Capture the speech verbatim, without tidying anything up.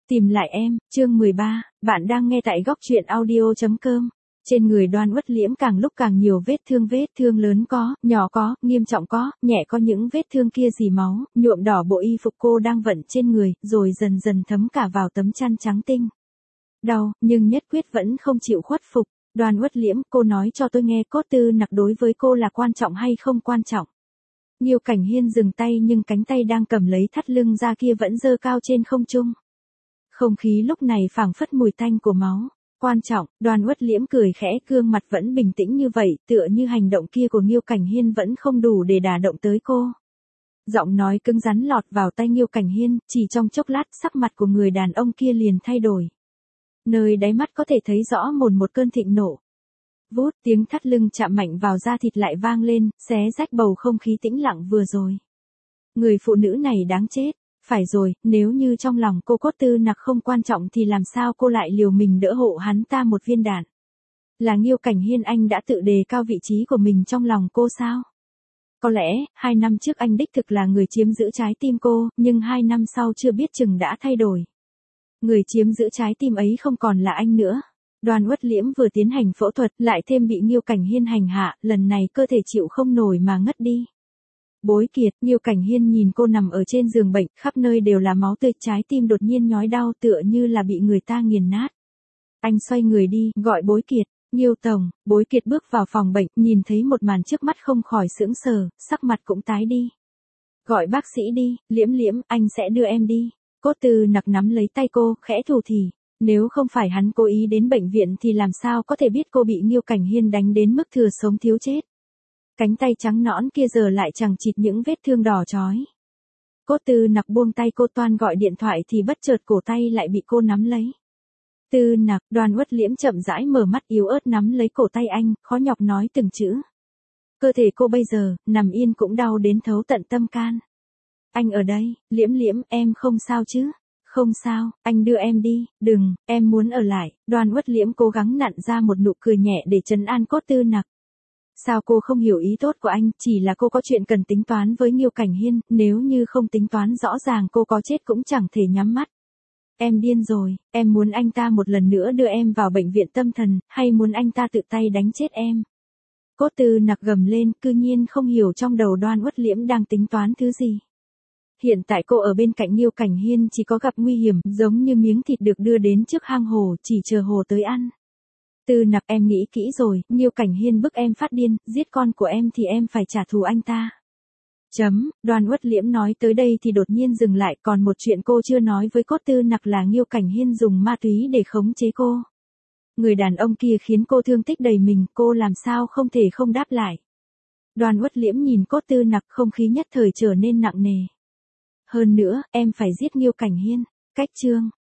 Tìm lại em, chương mười ba, bạn đang nghe tại góc truyện audio chấm com. Trên người Đoan Uất Liễm càng lúc càng nhiều vết thương, vết thương lớn có, nhỏ có, nghiêm trọng có, nhẹ có, những vết thương kia dì máu, nhuộm đỏ bộ y phục cô đang vận trên người, rồi dần dần thấm cả vào tấm chăn trắng tinh. Đau, nhưng nhất quyết vẫn không chịu khuất phục. Đoan Uất Liễm, cô nói cho tôi nghe cốt tư nặc đối với cô là quan trọng hay không quan trọng. Nhiêu Cảnh Hiên dừng tay nhưng cánh tay đang cầm lấy thắt lưng ra kia vẫn giơ cao trên không trung. Không khí lúc này phảng phất mùi tanh của máu. Quan trọng, Đoan Uất Liễm cười khẽ, gương mặt vẫn bình tĩnh như vậy, tựa như hành động kia của Nhiêu Cảnh Hiên vẫn không đủ để đả động tới cô. Giọng nói cứng rắn lọt vào tai Nhiêu Cảnh Hiên, chỉ trong chốc lát sắc mặt của người đàn ông kia liền thay đổi. Nơi đáy mắt có thể thấy rõ mồn một cơn thịnh nộ. Vút, tiếng thắt lưng chạm mạnh vào da thịt lại vang lên, xé rách bầu không khí tĩnh lặng vừa rồi. Người phụ nữ này đáng chết. Phải rồi, nếu như trong lòng cô cốt tư nặc không quan trọng thì làm sao cô lại liều mình đỡ hộ hắn ta một viên đạn. Là Nhiêu Cảnh Hiên anh đã tự đề cao vị trí của mình trong lòng cô sao? Có lẽ, hai năm trước anh đích thực là người chiếm giữ trái tim cô, nhưng hai năm sau chưa biết chừng đã thay đổi. Người chiếm giữ trái tim ấy không còn là anh nữa. Đoan Uất Liễm vừa tiến hành phẫu thuật lại thêm bị Nhiêu Cảnh Hiên hành hạ, lần này cơ thể chịu không nổi mà ngất đi. Bối Kiệt, Nhiêu Cảnh Hiên nhìn cô nằm ở trên giường bệnh, khắp nơi đều là máu tươi, trái tim đột nhiên nhói đau tựa như là bị người ta nghiền nát. Anh xoay người đi, gọi Bối Kiệt, Nhiêu tổng. Bối Kiệt bước vào phòng bệnh, nhìn thấy một màn trước mắt không khỏi sững sờ, sắc mặt cũng tái đi. Gọi bác sĩ đi, Liễm Liễm, anh sẽ đưa em đi. Cốt tư nặc nắm lấy tay cô, khẽ thủ thỉ. Nếu không phải hắn cố ý đến bệnh viện thì làm sao có thể biết cô bị Nhiêu Cảnh Hiên đánh đến mức thừa sống thiếu chết. Cánh tay trắng nõn kia giờ lại chằng chịt những vết thương đỏ chói. Cốt tư nặc buông tay cô, toan gọi điện thoại thì bất chợt cổ tay lại bị cô nắm lấy. Tư nặc, Đoan Uất Liễm chậm rãi mở mắt yếu ớt nắm lấy cổ tay anh, khó nhọc nói từng chữ. Cơ thể cô bây giờ, nằm yên cũng đau đến thấu tận tâm can. Anh ở đây, Liễm Liễm, em không sao chứ? Không sao, anh đưa em đi, đừng, em muốn ở lại. Đoan Uất Liễm cố gắng nặn ra một nụ cười nhẹ để trấn an cốt tư nặc. Sao cô không hiểu ý tốt của anh, chỉ là cô có chuyện cần tính toán với Nhiêu Cảnh Hiên, nếu như không tính toán rõ ràng cô có chết cũng chẳng thể nhắm mắt. Em điên rồi, em muốn anh ta một lần nữa đưa em vào bệnh viện tâm thần, hay muốn anh ta tự tay đánh chết em? Cốt tư nặc gầm lên, cư nhiên không hiểu trong đầu Đoan Uất Liễm đang tính toán thứ gì. Hiện tại cô ở bên cạnh Nhiêu Cảnh Hiên chỉ có gặp nguy hiểm, giống như miếng thịt được đưa đến trước hang hồ, chỉ chờ hồ tới ăn. Tư nặc, em nghĩ kỹ rồi, Nhiêu Cảnh Hiên bức em phát điên, giết con của em thì em phải trả thù anh ta. Chấm, Đoan Uất Liễm nói tới đây thì đột nhiên dừng lại, còn một chuyện cô chưa nói với cốt tư nặc là Nhiêu Cảnh Hiên dùng ma túy để khống chế cô. Người đàn ông kia khiến cô thương tích đầy mình, cô làm sao không thể không đáp lại. Đoan Uất Liễm nhìn cốt tư nặc, không khí nhất thời trở nên nặng nề. Hơn nữa, em phải giết Nhiêu Cảnh Hiên. Cách chương